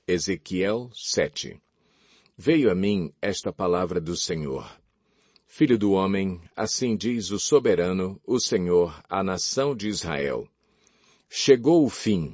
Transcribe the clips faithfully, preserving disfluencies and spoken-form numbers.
Ezequiel sete. Veio a mim esta palavra do Senhor. Filho do homem, assim diz o soberano, o Senhor, à nação de Israel. Chegou o fim.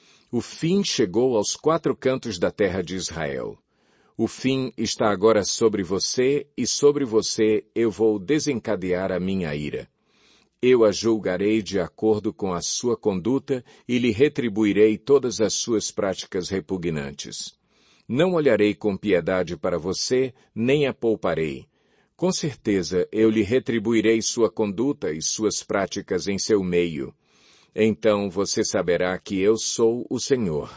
O fim chegou aos quatro cantos da terra de Israel. O fim está agora sobre você, e sobre você eu vou desencadear a minha ira. Eu a julgarei de acordo com a sua conduta e lhe retribuirei todas as suas práticas repugnantes. Não olharei com piedade para você, nem a pouparei. Com certeza eu lhe retribuirei sua conduta e suas práticas em seu meio. Então você saberá que eu sou o Senhor.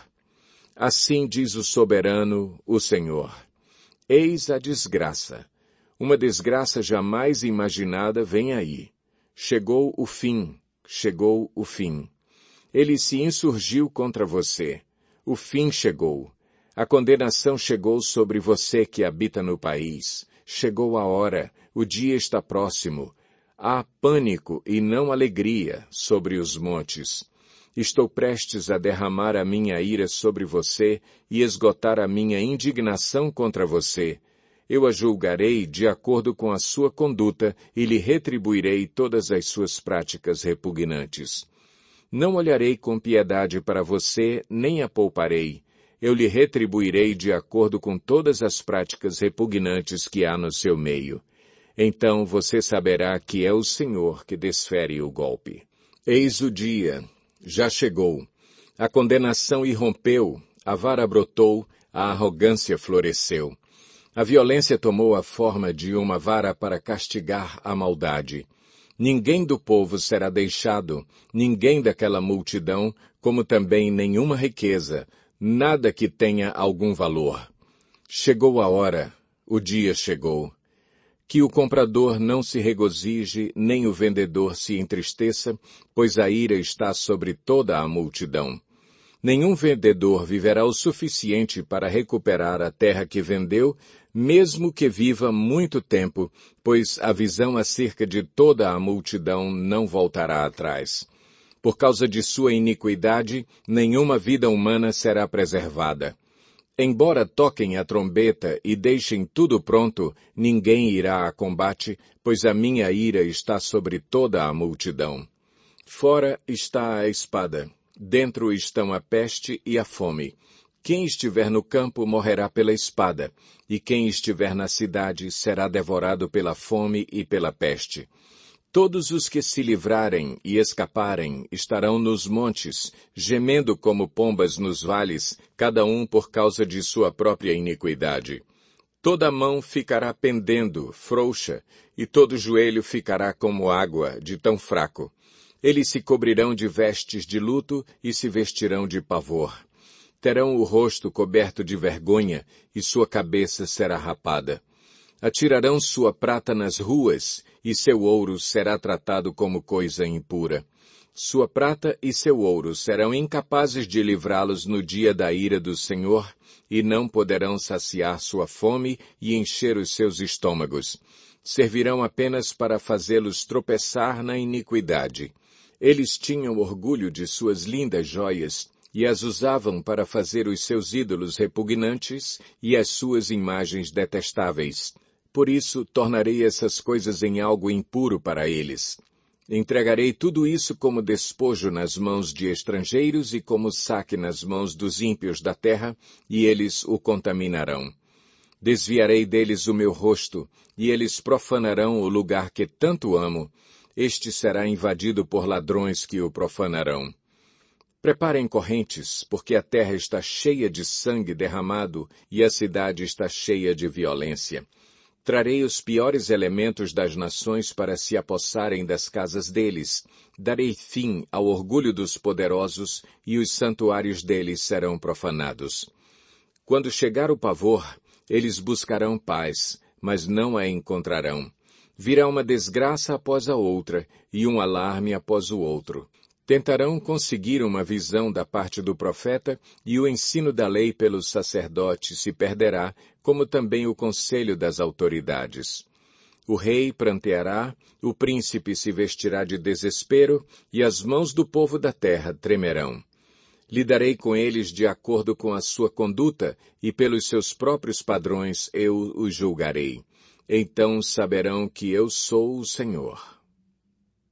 Assim diz o soberano, o Senhor. Eis a desgraça. Uma desgraça jamais imaginada vem aí. Chegou o fim, chegou o fim. Ele se insurgiu contra você. O fim chegou. A condenação chegou sobre você que habita no país. Chegou a hora, o dia está próximo. Há pânico e não alegria sobre os montes. Estou prestes a derramar a minha ira sobre você e esgotar a minha indignação contra você. Eu a julgarei de acordo com a sua conduta e lhe retribuirei todas as suas práticas repugnantes. Não olharei com piedade para você, nem a pouparei. Eu lhe retribuirei de acordo com todas as práticas repugnantes que há no seu meio. Então você saberá que é o Senhor que desfere o golpe. Eis o dia, já chegou. A condenação irrompeu, a vara brotou, a arrogância floresceu. A violência tomou a forma de uma vara para castigar a maldade. Ninguém do povo será deixado, ninguém daquela multidão, como também nenhuma riqueza, nada que tenha algum valor. Chegou a hora, o dia chegou. Que o comprador não se regozije, nem o vendedor se entristeça, pois a ira está sobre toda a multidão. Nenhum vendedor viverá o suficiente para recuperar a terra que vendeu, mesmo que viva muito tempo, pois a visão acerca de toda a multidão não voltará atrás. Por causa de sua iniquidade, nenhuma vida humana será preservada. Embora toquem a trombeta e deixem tudo pronto, ninguém irá a combate, pois a minha ira está sobre toda a multidão. Fora está a espada, dentro estão a peste e a fome. Quem estiver no campo morrerá pela espada, e quem estiver na cidade será devorado pela fome e pela peste. Todos os que se livrarem e escaparem estarão nos montes, gemendo como pombas nos vales, cada um por causa de sua própria iniquidade. Toda mão ficará pendendo, frouxa, e todo joelho ficará como água, de tão fraco. Eles se cobrirão de vestes de luto e se vestirão de pavor. Terão o rosto coberto de vergonha, e sua cabeça será rapada. Atirarão sua prata nas ruas, e seu ouro será tratado como coisa impura. Sua prata e seu ouro serão incapazes de livrá-los no dia da ira do Senhor, e não poderão saciar sua fome e encher os seus estômagos. Servirão apenas para fazê-los tropeçar na iniquidade. Eles tinham orgulho de suas lindas joias, e as usavam para fazer os seus ídolos repugnantes e as suas imagens detestáveis. Por isso, tornarei essas coisas em algo impuro para eles. Entregarei tudo isso como despojo nas mãos de estrangeiros e como saque nas mãos dos ímpios da terra, e eles o contaminarão. Desviarei deles o meu rosto, e eles profanarão o lugar que tanto amo. Este será invadido por ladrões que o profanarão. Preparem correntes, porque a terra está cheia de sangue derramado e a cidade está cheia de violência. Trarei os piores elementos das nações para se apossarem das casas deles. Darei fim ao orgulho dos poderosos e os santuários deles serão profanados. Quando chegar o pavor, eles buscarão paz, mas não a encontrarão. Virá uma desgraça após a outra e um alarme após o outro. Tentarão conseguir uma visão da parte do profeta e o ensino da lei pelo sacerdote se perderá, como também o conselho das autoridades. O rei pranteará, o príncipe se vestirá de desespero e as mãos do povo da terra tremerão. Lidarei com eles de acordo com a sua conduta, e pelos seus próprios padrões eu os julgarei. Então saberão que eu sou o Senhor.